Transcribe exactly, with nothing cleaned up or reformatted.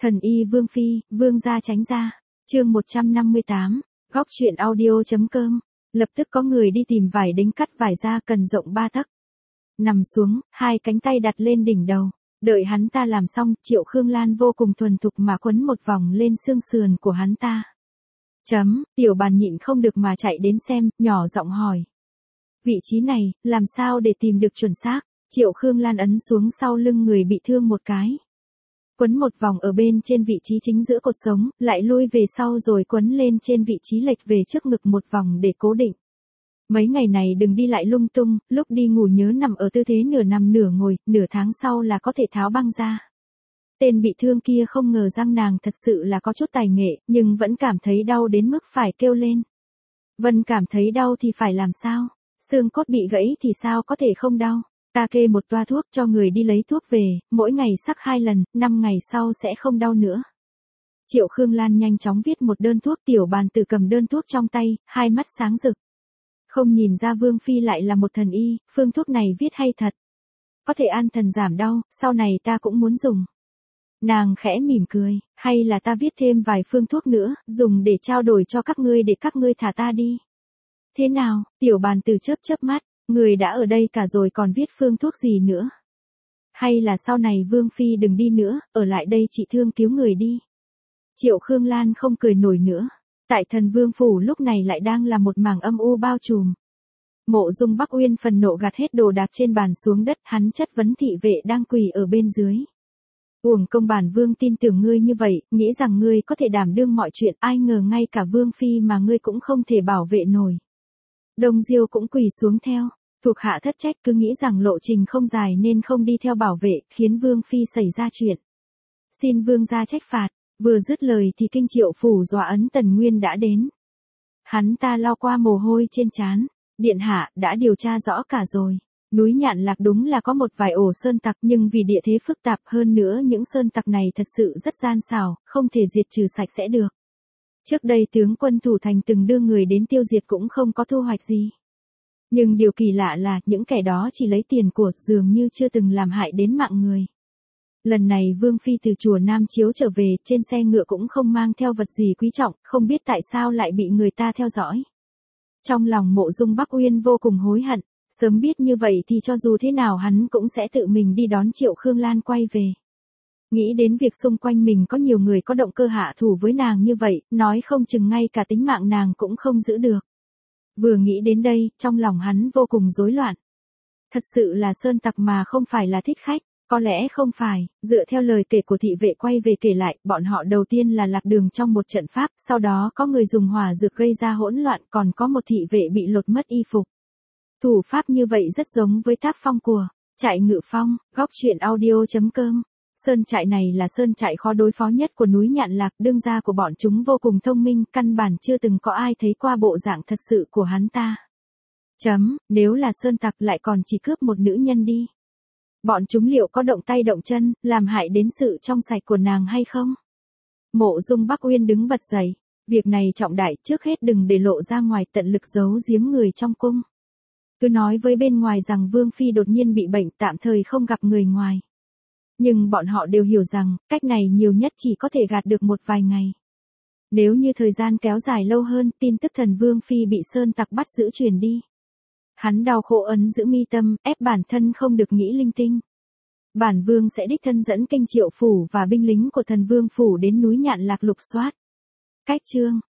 Thần y Vương Phi, Vương gia tránh ra. Chương một trăm năm mươi tám, góc truyện audio.com. Lập tức có người đi tìm vải đính cắt vải ra cần rộng ba tấc. Nằm xuống, hai cánh tay đặt lên đỉnh đầu. Đợi hắn ta làm xong, Triệu Khương Lan vô cùng thuần thục mà quấn một vòng lên xương sườn của hắn ta. Chấm, Tiểu Bàn nhịn không được mà chạy đến xem, nhỏ giọng hỏi. Vị trí này, làm sao để tìm được chuẩn xác? Triệu Khương Lan ấn xuống sau lưng người bị thương một cái. Quấn một vòng ở bên trên vị trí chính giữa cột sống, lại lui về sau rồi quấn lên trên vị trí lệch về trước ngực một vòng để cố định. Mấy ngày này đừng đi lại lung tung, lúc đi ngủ nhớ nằm ở tư thế nửa nằm nửa ngồi, nửa tháng sau là có thể tháo băng ra. Tên bị thương kia không ngờ rằng nàng thật sự là có chút tài nghệ, nhưng vẫn cảm thấy đau đến mức phải kêu lên. Vân cảm thấy đau thì phải làm sao? Xương cốt bị gãy thì sao có thể không đau? Ta kê một toa thuốc cho người đi lấy thuốc về, mỗi ngày sắc hai lần, năm ngày sau sẽ không đau nữa. Triệu Khương Lan nhanh chóng viết một đơn thuốc. Tiểu Bàn Tử cầm đơn thuốc trong tay, hai mắt sáng rực. Không nhìn ra Vương Phi lại là một thần y, phương thuốc này viết hay thật. Có thể an thần giảm đau, sau này ta cũng muốn dùng. Nàng khẽ mỉm cười, hay là ta viết thêm vài phương thuốc nữa, dùng để trao đổi cho các ngươi để các ngươi thả ta đi. Thế nào? Tiểu Bàn Tử chớp chớp mắt. Người đã ở đây cả rồi còn viết phương thuốc gì nữa? Hay là sau này Vương Phi đừng đi nữa, ở lại đây trị thương cứu người đi. Triệu Khương Lan không cười nổi nữa. Tại Thần Vương phủ lúc này lại đang là một mảng âm u bao trùm. Mộ Dung Bắc Uyên phần nộ gạt hết đồ đạc trên bàn xuống đất, hắn chất vấn thị vệ đang quỳ ở bên dưới. Uổng công bản Vương tin tưởng ngươi như vậy, nghĩ rằng ngươi có thể đảm đương mọi chuyện, ai ngờ ngay cả Vương Phi mà ngươi cũng không thể bảo vệ nổi. Đông Diêu cũng quỳ xuống theo. Thuộc hạ thất trách, cứ nghĩ rằng lộ trình không dài nên không đi theo bảo vệ, khiến Vương Phi xảy ra chuyện. Xin Vương gia trách phạt. Vừa dứt lời thì kinh Triệu phủ dọa ấn Tần Nguyên đã đến. Hắn ta lau qua mồ hôi trên trán. Điện hạ, đã điều tra rõ cả rồi. Núi Nhạn Lạc đúng là có một vài ổ sơn tặc, nhưng vì địa thế phức tạp hơn nữa những sơn tặc này thật sự rất gian xảo, không thể diệt trừ sạch sẽ được. Trước đây tướng quân thủ thành từng đưa người đến tiêu diệt cũng không có thu hoạch gì. Nhưng điều kỳ lạ là những kẻ đó chỉ lấy tiền của, dường như chưa từng làm hại đến mạng người. Lần này Vương Phi từ chùa Nam Chiếu trở về, trên xe ngựa cũng không mang theo vật gì quý trọng, không biết tại sao lại bị người ta theo dõi. Trong lòng Mộ Dung Bắc Uyên vô cùng hối hận, sớm biết như vậy thì cho dù thế nào hắn cũng sẽ tự mình đi đón Triệu Khương Lan quay về. Nghĩ đến việc xung quanh mình có nhiều người có động cơ hạ thủ với nàng như vậy, nói không chừng ngay cả tính mạng nàng cũng không giữ được. Vừa nghĩ đến đây, trong lòng hắn vô cùng rối loạn. Thật sự là sơn tặc mà không phải là thích khách, có lẽ không phải, dựa theo lời kể của thị vệ quay về kể lại, bọn họ đầu tiên là lạc đường trong một trận pháp, sau đó có người dùng hỏa dược gây ra hỗn loạn, còn có một thị vệ bị lột mất y phục. Thủ pháp như vậy rất giống với tác phong của trại Ngự Phong, góc truyện audio.com. Sơn trại này là sơn trại khó đối phó nhất của núi Nhạn Lạc, đương gia của bọn chúng vô cùng thông minh, căn bản chưa từng có ai thấy qua bộ dạng thật sự của hắn ta. Chấm, nếu là sơn tặc lại còn chỉ cướp một nữ nhân đi. Bọn chúng liệu có động tay động chân, làm hại đến sự trong sạch của nàng hay không? Mộ Dung Bắc Uyên đứng bật dậy. Việc này trọng đại, trước hết đừng để lộ ra ngoài, tận lực giấu giếm người trong cung. Cứ nói với bên ngoài rằng Vương Phi đột nhiên bị bệnh, tạm thời không gặp người ngoài. Nhưng bọn họ đều hiểu rằng, cách này nhiều nhất chỉ có thể gạt được một vài ngày. Nếu như thời gian kéo dài lâu hơn, tin tức thần Vương Phi bị sơn tặc bắt giữ truyền đi. Hắn đau khổ ấn giữ mi tâm, ép bản thân không được nghĩ linh tinh. Bản Vương sẽ đích thân dẫn kinh Triệu phủ và binh lính của thần Vương phủ đến núi Nhạn Lạc lục soát. Cách chương